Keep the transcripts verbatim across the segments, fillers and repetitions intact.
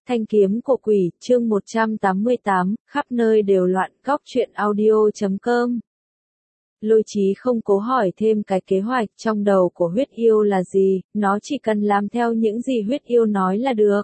Thanh kiếm của quỷ, chương một trăm tám mươi tám, khắp nơi đều loạn, góc truyện audio chấm com. Lôi Chí không cố hỏi thêm cái kế hoạch trong đầu của huyết yêu là gì, nó chỉ cần làm theo những gì huyết yêu nói là được.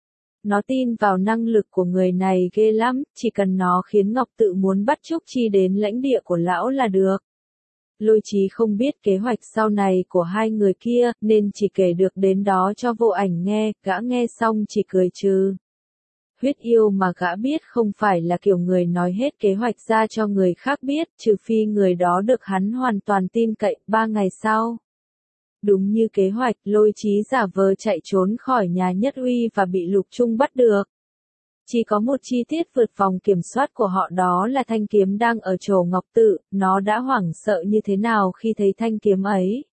Nó tin vào năng lực của người này ghê lắm, chỉ cần nó khiến Ngọc Tự muốn bắt Trúc Chi đến lãnh địa của lão là được. Lôi Chí không biết kế hoạch sau này của hai người kia, nên chỉ kể được đến đó cho Vô Ảnh nghe, gã nghe xong chỉ cười trừ. Huyết yêu mà gã biết không phải là kiểu người nói hết kế hoạch ra cho người khác biết, trừ phi người đó được hắn hoàn toàn tin cậy. Ba ngày sau, đúng như kế hoạch, Lôi Chí giả vờ chạy trốn khỏi nhà Nhất Uy và bị Lục Trung bắt được. Chỉ có một chi tiết vượt vòng kiểm soát của họ, đó là thanh kiếm đang ở chỗ Ngọc Tự. Nó đã hoảng sợ như thế nào khi thấy thanh kiếm ấy.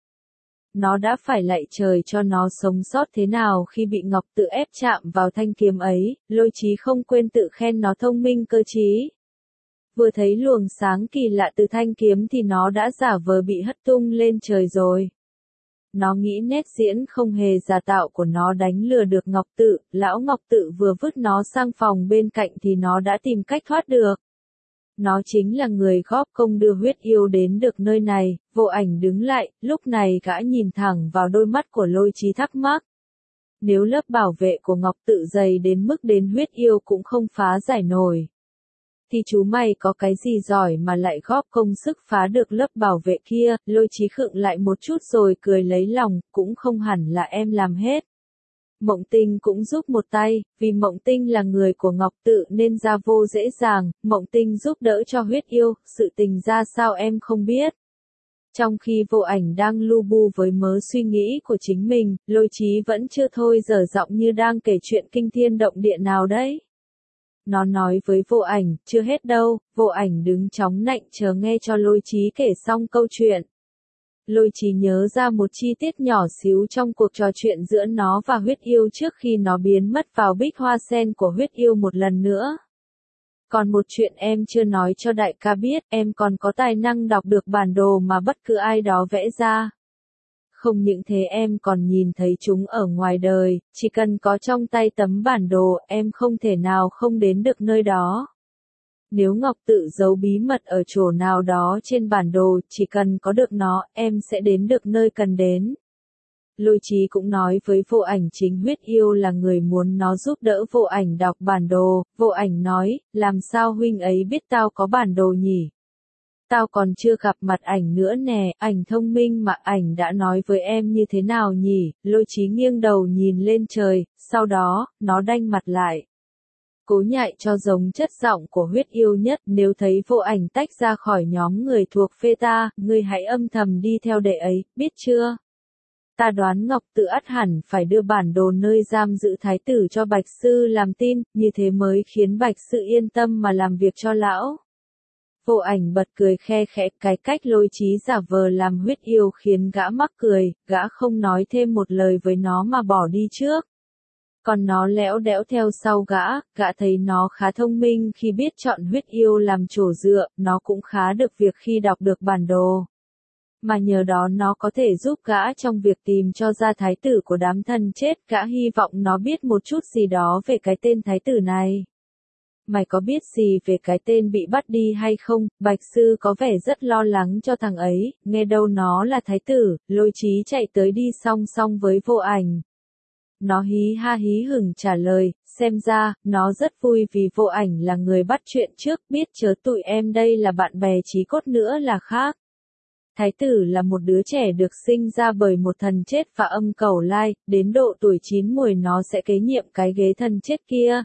Nó đã phải lạy trời cho nó sống sót thế nào khi bị Ngọc Tự ép chạm vào thanh kiếm ấy. Lôi Chí không quên tự khen nó thông minh cơ trí. Vừa thấy luồng sáng kỳ lạ từ thanh kiếm thì nó đã giả vờ bị hất tung lên trời rồi. Nó nghĩ nét diễn không hề giả tạo của nó đánh lừa được Ngọc Tự. Lão Ngọc Tự vừa vứt nó sang phòng bên cạnh thì nó đã tìm cách thoát được. Nó chính là người góp công đưa huyết yêu đến được nơi này. Vô Ảnh đứng lại, lúc này gã nhìn thẳng vào đôi mắt của Lôi Chí thắc mắc. Nếu lớp bảo vệ của Ngọc Tự dày đến mức đến huyết yêu cũng không phá giải nổi, thì chú mày có cái gì giỏi mà lại góp công sức phá được lớp bảo vệ kia. Lôi Chí khựng lại một chút rồi cười lấy lòng, cũng không hẳn là em làm hết. Mộng Tinh cũng giúp một tay, vì Mộng Tinh là người của Ngọc Tự nên ra vô dễ dàng. Mộng Tinh giúp đỡ cho huyết yêu, sự tình ra sao em không biết. Trong khi Vô Ảnh đang lu bu với mớ suy nghĩ của chính mình, Lôi Chí vẫn chưa thôi dở giọng như đang kể chuyện kinh thiên động địa nào đấy. Nó nói với Vô Ảnh, chưa hết đâu. Vô Ảnh đứng chóng nạnh chờ nghe cho Lôi Chí kể xong câu chuyện. Lôi Chí nhớ ra một chi tiết nhỏ xíu trong cuộc trò chuyện giữa nó và huyết yêu trước khi nó biến mất vào bích hoa sen của huyết yêu một lần nữa. Còn một chuyện em chưa nói cho đại ca biết, em còn có tài năng đọc được bản đồ mà bất cứ ai đó vẽ ra. Không những thế em còn nhìn thấy chúng ở ngoài đời, chỉ cần có trong tay tấm bản đồ, em không thể nào không đến được nơi đó. Nếu Ngọc Tự giấu bí mật ở chỗ nào đó trên bản đồ, chỉ cần có được nó, em sẽ đến được nơi cần đến. Lôi Chí cũng nói với Vô Ảnh chính huyết yêu là người muốn nó giúp đỡ Vô Ảnh đọc bản đồ. Vô Ảnh nói, làm sao huynh ấy biết tao có bản đồ nhỉ? Tao còn chưa gặp mặt ảnh nữa nè, ảnh thông minh mà ảnh đã nói với em như thế nào nhỉ? Lôi Chí nghiêng đầu nhìn lên trời, sau đó, nó đanh mặt lại. Cố nhại cho giống chất giọng của huyết yêu nhất. Nếu thấy Vô Ảnh tách ra khỏi nhóm người thuộc phe ta, ngươi hãy âm thầm đi theo đệ ấy, biết chưa? Ta đoán Ngọc Tự ắt hẳn phải đưa bản đồ nơi giam giữ thái tử cho Bạch Sư làm tin, như thế mới khiến Bạch Sư yên tâm mà làm việc cho lão. Vô Ảnh bật cười khe khẽ, cái cách Lôi Chí giả vờ làm huyết yêu khiến gã mắc cười, gã không nói thêm một lời với nó mà bỏ đi trước. Còn nó lẽo đẽo theo sau gã, gã thấy nó khá thông minh khi biết chọn huyết yêu làm chỗ dựa, nó cũng khá được việc khi đọc được bản đồ. Mà nhờ đó nó có thể giúp gã trong việc tìm cho ra thái tử của đám thần chết. Gã hy vọng nó biết một chút gì đó về cái tên thái tử này. Mày có biết gì về cái tên bị bắt đi hay không? Bạch Sư có vẻ rất lo lắng cho thằng ấy, nghe đâu nó là thái tử. Lôi Chí chạy tới đi song song với Vô Ảnh. Nó hí ha hí hửng trả lời, xem ra, nó rất vui vì Vô Ảnh là người bắt chuyện trước, biết chớ tụi em đây là bạn bè chí cốt nữa là khác. Thái tử là một đứa trẻ được sinh ra bởi một thần chết và âm cẩu lai, đến độ tuổi chín muồi nó sẽ kế nhiệm cái ghế thần chết kia.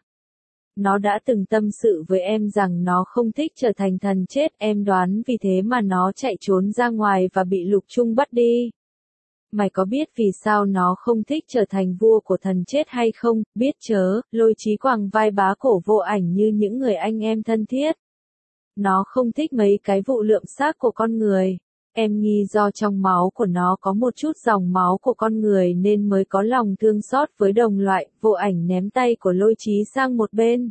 Nó đã từng tâm sự với em rằng nó không thích trở thành thần chết, em đoán vì thế mà nó chạy trốn ra ngoài và bị Lục Trung bắt đi. Mày có biết vì sao nó không thích trở thành vua của thần chết hay không? Biết chớ. Lôi Chí quàng vai bá cổ Vô Ảnh như những người anh em thân thiết. Nó không thích mấy cái vụ lượm xác của con người. Em nghi do trong máu của nó có một chút dòng máu của con người nên mới có lòng thương xót với đồng loại. Vô Ảnh ném tay của Lôi Chí sang một bên.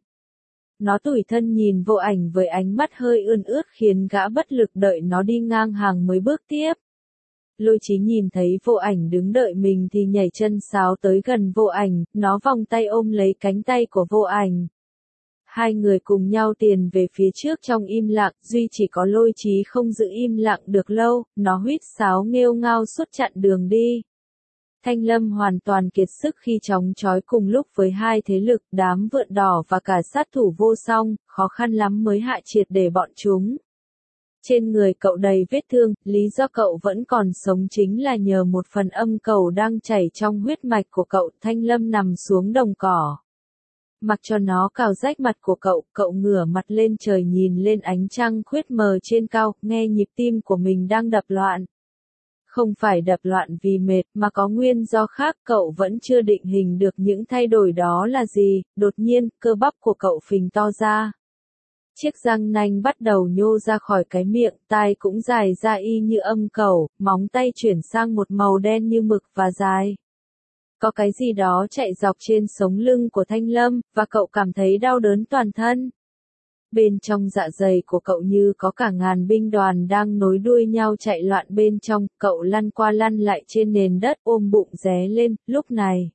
Nó tủi thân nhìn Vô Ảnh với ánh mắt hơi ươn ướt khiến gã bất lực đợi nó đi ngang hàng mới bước tiếp. Lôi Chí nhìn thấy Vô Ảnh đứng đợi mình thì nhảy chân sáo tới gần Vô Ảnh, nó vòng tay ôm lấy cánh tay của Vô Ảnh. Hai người cùng nhau tiền về phía trước trong im lặng, duy chỉ có Lôi Chí không giữ im lặng được lâu, nó huýt sáo nghêu ngao suốt chặn đường đi. Thanh Lâm hoàn toàn kiệt sức khi chống chói cùng lúc với hai thế lực, đám vượn đỏ và cả sát thủ vô song, khó khăn lắm mới hạ triệt để bọn chúng. Trên người cậu đầy vết thương, lý do cậu vẫn còn sống chính là nhờ một phần âm cầu đang chảy trong huyết mạch của cậu. Thanh Lâm nằm xuống đồng cỏ. Mặc cho nó cào rách mặt của cậu, cậu ngửa mặt lên trời nhìn lên ánh trăng khuyết mờ trên cao, nghe nhịp tim của mình đang đập loạn. Không phải đập loạn vì mệt mà có nguyên do khác, cậu vẫn chưa định hình được những thay đổi đó là gì. Đột nhiên, cơ bắp của cậu phình to ra. Chiếc răng nanh bắt đầu nhô ra khỏi cái miệng, tai cũng dài ra y như âm cầu, móng tay chuyển sang một màu đen như mực và dài. Có cái gì đó chạy dọc trên sống lưng của Thanh Lâm, và cậu cảm thấy đau đớn toàn thân. Bên trong dạ dày của cậu như có cả ngàn binh đoàn đang nối đuôi nhau chạy loạn bên trong, cậu lăn qua lăn lại trên nền đất ôm bụng ré lên. Lúc này,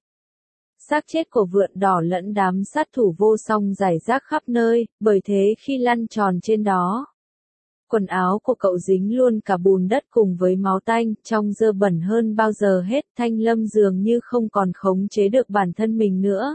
xác chết của vượn đỏ lẫn đám sát thủ vô song rải rác khắp nơi, bởi thế khi lăn tròn trên đó, quần áo của cậu dính luôn cả bùn đất cùng với máu tanh, trông dơ bẩn hơn bao giờ hết. Thanh Lâm dường như không còn khống chế được bản thân mình nữa.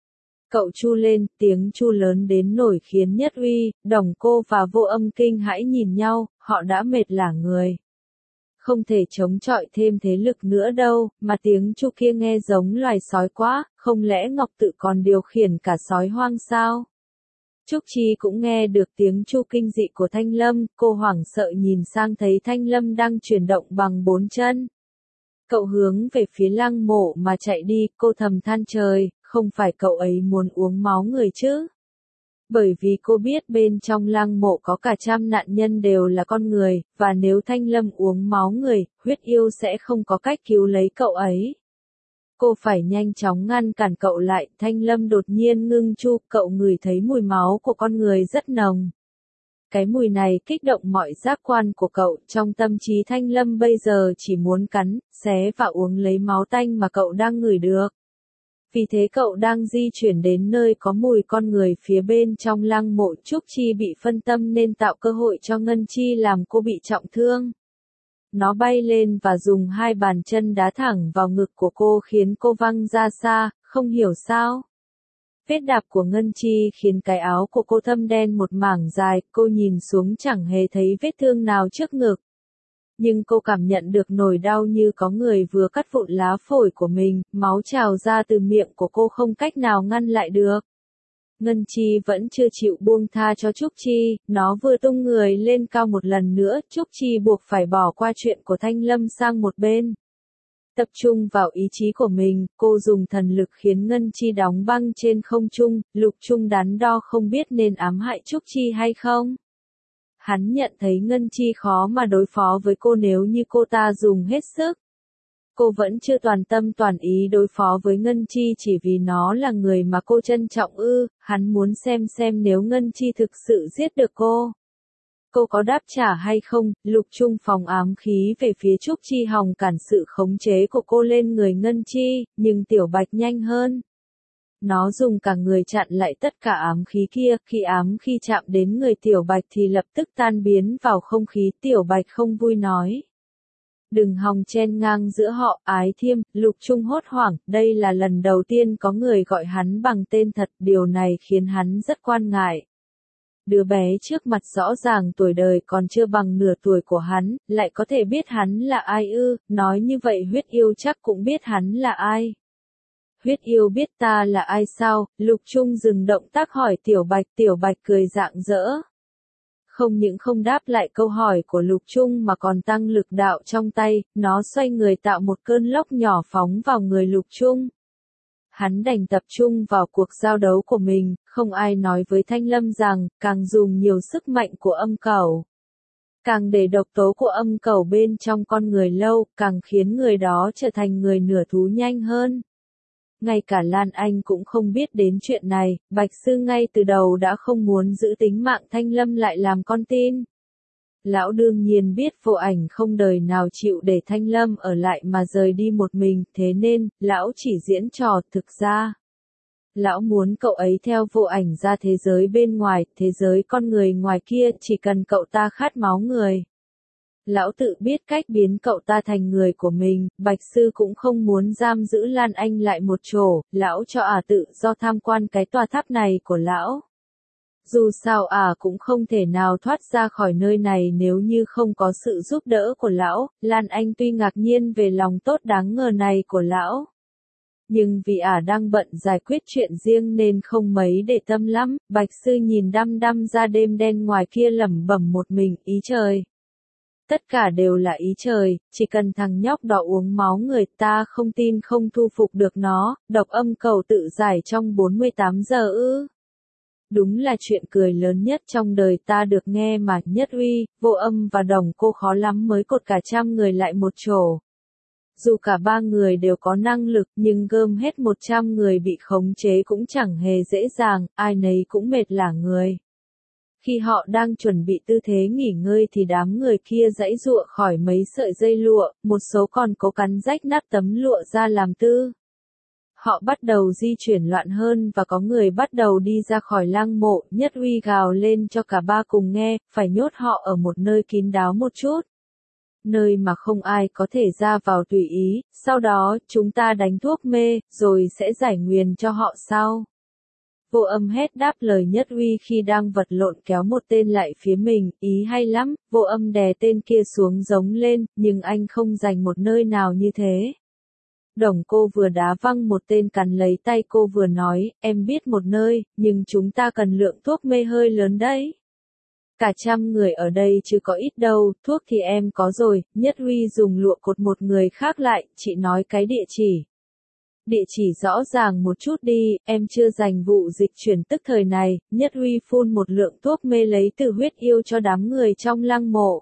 Cậu chu lên, tiếng chu lớn đến nổi khiến Nhất Uy, Đồng Cô và Vô Âm kinh hãi nhìn nhau, họ đã mệt lả người. Không thể chống chọi thêm thế lực nữa đâu, mà tiếng chu kia nghe giống loài sói quá, không lẽ Ngọc Tự còn điều khiển cả sói hoang sao? Trúc Chi cũng nghe được tiếng chu kinh dị của Thanh Lâm, cô hoảng sợ nhìn sang thấy Thanh Lâm đang chuyển động bằng bốn chân. Cậu hướng về phía lăng mộ mà chạy đi, cô thầm than trời, không phải cậu ấy muốn uống máu người chứ? Bởi vì cô biết bên trong lăng mộ có cả trăm nạn nhân đều là con người, và nếu Thanh Lâm uống máu người, huyết yêu sẽ không có cách cứu lấy cậu ấy. Cô phải nhanh chóng ngăn cản cậu lại. Thanh Lâm đột nhiên ngưng chu, cậu ngửi thấy mùi máu của con người rất nồng. Cái mùi này kích động mọi giác quan của cậu, trong tâm trí Thanh Lâm bây giờ chỉ muốn cắn, xé và uống lấy máu tanh mà cậu đang ngửi được. Vì thế cậu đang di chuyển đến nơi có mùi con người phía bên trong lăng mộ. Trúc Chi bị phân tâm nên tạo cơ hội cho Ngân Chi làm cô bị trọng thương. Nó bay lên và dùng hai bàn chân đá thẳng vào ngực của cô khiến cô văng ra xa, không hiểu sao. Vết đạp của Ngân Chi khiến cái áo của cô thâm đen một mảng dài, cô nhìn xuống chẳng hề thấy vết thương nào trước ngực. Nhưng cô cảm nhận được nỗi đau như có người vừa cắt vụn lá phổi của mình, máu trào ra từ miệng của cô không cách nào ngăn lại được. Ngân Chi vẫn chưa chịu buông tha cho Trúc Chi, nó vừa tung người lên cao một lần nữa, Trúc Chi buộc phải bỏ qua chuyện của Thanh Lâm sang một bên. Tập trung vào ý chí của mình, cô dùng thần lực khiến Ngân Chi đóng băng trên không trung. Lục Trung đắn đo không biết nên ám hại Trúc Chi hay không. Hắn nhận thấy Ngân Chi khó mà đối phó với cô nếu như cô ta dùng hết sức. Cô vẫn chưa toàn tâm toàn ý đối phó với Ngân Chi chỉ vì nó là người mà cô trân trọng ư. Hắn muốn xem xem nếu Ngân Chi thực sự giết được cô, cô có đáp trả hay không. Lục Trung phóng ám khí về phía Trúc Chi hòng cản sự khống chế của cô lên người Ngân Chi, nhưng Tiểu Bạch nhanh hơn. Nó dùng cả người chặn lại tất cả ám khí kia, khi ám khí chạm đến người Tiểu Bạch thì lập tức tan biến vào không khí. Tiểu Bạch không vui nói: đừng hòng chen ngang giữa họ. Ái Thiêm. Lục Trung hốt hoảng, đây là lần đầu tiên có người gọi hắn bằng tên thật, điều này khiến hắn rất quan ngại. Đứa bé trước mặt rõ ràng tuổi đời còn chưa bằng nửa tuổi của hắn, lại có thể biết hắn là ai ư? Nói như vậy huyết yêu chắc cũng biết hắn là ai. Huyết yêu biết ta là ai sao? Lục Trung dừng động tác hỏi Tiểu Bạch. Tiểu Bạch cười rạng rỡ. Không những không đáp lại câu hỏi của Lục Trung mà còn tăng lực đạo trong tay, nó xoay người tạo một cơn lốc nhỏ phóng vào người Lục Trung. Hắn đành tập trung vào cuộc giao đấu của mình, không ai nói với Thanh Lâm rằng, càng dùng nhiều sức mạnh của âm cẩu, càng để độc tố của âm cẩu bên trong con người lâu, càng khiến người đó trở thành người nửa thú nhanh hơn. Ngay cả Lan Anh cũng không biết đến chuyện này, Bạch Sư ngay từ đầu đã không muốn giữ tính mạng Thanh Lâm lại làm con tin. Lão đương nhiên biết Vô Ảnh không đời nào chịu để Thanh Lâm ở lại mà rời đi một mình, thế nên, lão chỉ diễn trò. Thực ra, lão muốn cậu ấy theo Vô Ảnh ra thế giới bên ngoài, thế giới con người ngoài kia, chỉ cần cậu ta khát máu người. Lão tự biết cách biến cậu ta thành người của mình, Bạch Sư cũng không muốn giam giữ Lan Anh lại một chỗ, lão cho ả tự do tham quan cái tòa tháp này của lão. Dù sao ả cũng không thể nào thoát ra khỏi nơi này nếu như không có sự giúp đỡ của lão. Lan Anh tuy ngạc nhiên về lòng tốt đáng ngờ này của lão, nhưng vì ả đang bận giải quyết chuyện riêng nên không mấy để tâm lắm. Bạch Sư nhìn đăm đăm ra đêm đen ngoài kia lẩm bẩm một mình, ý trời. Tất cả đều là ý trời, chỉ cần thằng nhóc đó uống máu người ta không tin không thu phục được nó, độc âm cầu tự giải trong bốn mươi tám giờ ư. Đúng là chuyện cười lớn nhất trong đời ta được nghe mà. Nhất Uy, Vô Âm và Đồng Cô khó lắm mới cột cả trăm người lại một chỗ. Dù cả ba người đều có năng lực nhưng gom hết một trăm người bị khống chế cũng chẳng hề dễ dàng, ai nấy cũng mệt lả người. Khi họ đang chuẩn bị tư thế nghỉ ngơi thì đám người kia giãy giụa khỏi mấy sợi dây lụa, một số còn cố cắn rách nát tấm lụa ra làm tư. Họ bắt đầu di chuyển loạn hơn và có người bắt đầu đi ra khỏi lăng mộ. Nhất Uy gào lên cho cả ba cùng nghe, phải nhốt họ ở một nơi kín đáo một chút. Nơi mà không ai có thể ra vào tùy ý, sau đó chúng ta đánh thuốc mê, rồi sẽ giải nguyền cho họ sau. Vô Âm hét đáp lời Nhất Uy khi đang vật lộn kéo một tên lại phía mình, ý hay lắm. Vô Âm đè tên kia xuống giống lên, nhưng anh không dành một nơi nào như thế. Đồng Cô vừa đá văng một tên cắn lấy tay cô vừa nói, em biết một nơi, nhưng chúng ta cần lượng thuốc mê hơi lớn đấy. Cả trăm người ở đây chứ có ít đâu, thuốc thì em có rồi. Nhất Uy dùng lụa cột một người khác lại, chị nói cái địa chỉ. Địa chỉ rõ ràng một chút đi, em chưa dành vụ dịch chuyển tức thời này. Nhất Uy phun một lượng thuốc mê lấy từ huyết yêu cho đám người trong lăng mộ.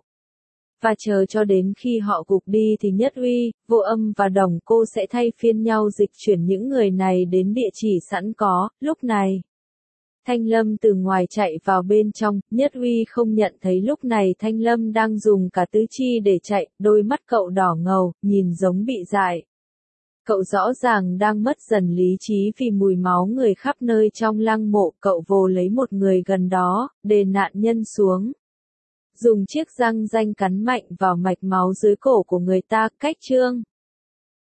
Và chờ cho đến khi họ gục đi thì Nhất Uy, Vô Âm và Đồng Cô sẽ thay phiên nhau dịch chuyển những người này đến địa chỉ sẵn có. Lúc này, Thanh Lâm từ ngoài chạy vào bên trong. Nhất Uy không nhận thấy lúc này Thanh Lâm đang dùng cả tứ chi để chạy, đôi mắt cậu đỏ ngầu, nhìn giống bị dại. Cậu rõ ràng đang mất dần lý trí vì mùi máu người khắp nơi trong lăng mộ. Cậu vồ lấy một người gần đó, đè nạn nhân xuống. Dùng chiếc răng ranh cắn mạnh vào mạch máu dưới cổ của người ta. Cách chương